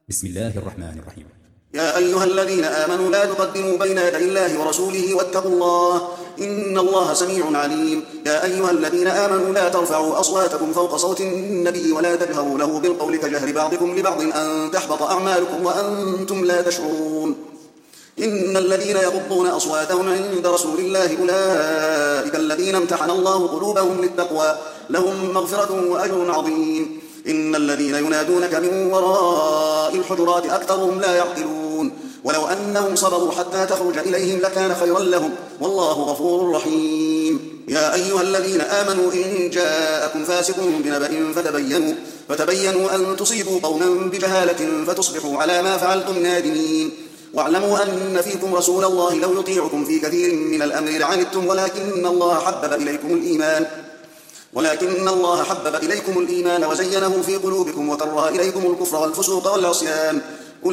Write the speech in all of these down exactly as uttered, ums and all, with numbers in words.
بسم الله الرحمن الرحيم. يا أيها الذين آمنوا لا تقدموا بين يدي الله ورسوله واتقوا الله إن الله سميع عليم. يا أيها الذين آمنوا لا ترفعوا أصواتكم فوق صوت النبي ولا تجهروا له بالقول كجهر بعضكم لبعض أن تحبط أعمالكم وأنتم لا تشعرون. إن الذين يغضون أصواتهم عند رسول الله أولئك الذين امتحن الله قلوبهم للتقوى لهم مغفرة وأجر عظيم. إن الذين ينادونك من وراء الحجرات أكثرهم لا يعقلون. ولو أنهم صبروا حتى تخرج إليهم لكان خيرا لهم والله غفور رحيم. يا أيها الذين آمنوا إن جاءكم فاسق بنبأ فتبينوا, فتبينوا أن تصيبوا قوما بجهالة فتصبحوا على ما فعلتم نادمين. واعلموا أن فيكم رسول الله لو يطيعكم في كثير من الأمر لعنتم ولكن الله حبب إليكم الإيمان ولكن الله حبب إليكم الإيمان وزينه في قلوبكم وكره إليكم الكفر والفسوق والعصيان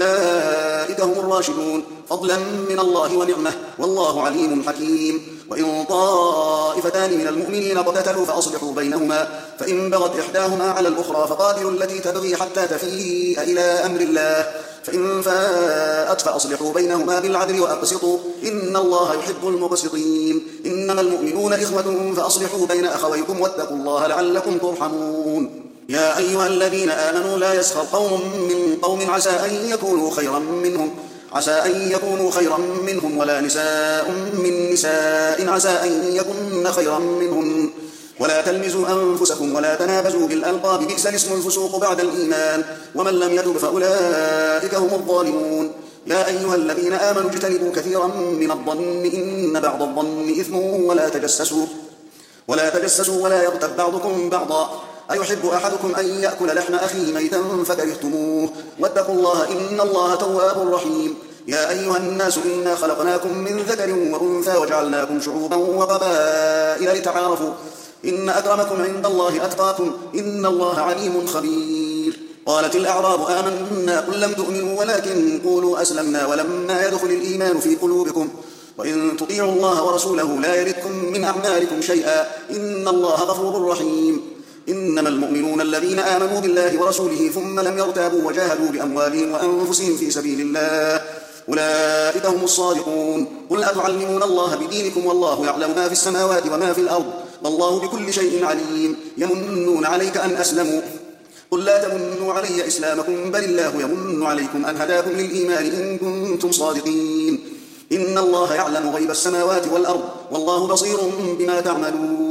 أولئك هم الراشدون فضلا من الله ونعمة والله عليم حكيم. وإن طائفتان من المؤمنين اقتتلوا فأصلحوا بينهما فإن بغت إحداهما على الأخرى فقاتلوا التي تبغي حتى تفيء إلى أمر الله فإن فاءت فأصلحوا بينهما بالعدل وأقسطوا إن الله يحب المقسطين. إنما المؤمنون إخوة فأصلحوا بين أخويكم واتقوا الله لعلكم ترحمون. يا أيها الذين آمنوا لا يسخر قوم من قوم عسى أن يكونوا خيرا منهم عسى أن يكونوا خيرا منهم ولا نساء من نساء عسى أن يكن خيرا منهم ولا تلمزوا أنفسكم ولا تنابزوا بالألقاب بئس الاسم الفسوق بعد الإيمان ومن لم يتب فأولئك هم الظالمون. يا أيها الذين آمنوا اجتنبوا كثيرا من الظن إن بعض الظن إثم ولا تجسسوا ولا تجسسوا ولا يغتب بعضكم بعضا أيحب أحدكم أن يأكل لحم أخيه ميتا فكرهتموه واتقوا الله إن الله تواب رحيم. يا أيها الناس إنا خلقناكم من ذكر وأنثى وجعلناكم شعوبا وقبائل لتعارفوا إن أكرمكم عند الله أتقاكم إن الله عليم خبير. قالت الأعراب آمنا قل لم تؤمنوا ولكن قولوا أسلمنا ولما يدخل الإيمان في قلوبكم وإن تطيعوا الله ورسوله لا يلدكم من أعمالكم شيئا إن الله غفور رحيم. إنما المؤمنون الذين آمنوا بالله ورسوله ثم لم يرتابوا وجاهدوا بأموالهم وأنفسهم في سبيل الله أولئك هم الصادقون. قل أتعلمون الله بدينكم والله يعلم ما في السماوات وما في الأرض والله بكل شيء عليم. يمنون عليك أن أسلموا قل لا تمنوا علي إسلامكم بل الله يمن عليكم أن هداكم للإيمان إن كنتم صادقين. إن الله يعلم غيب السماوات والأرض والله بصير بما تعملون.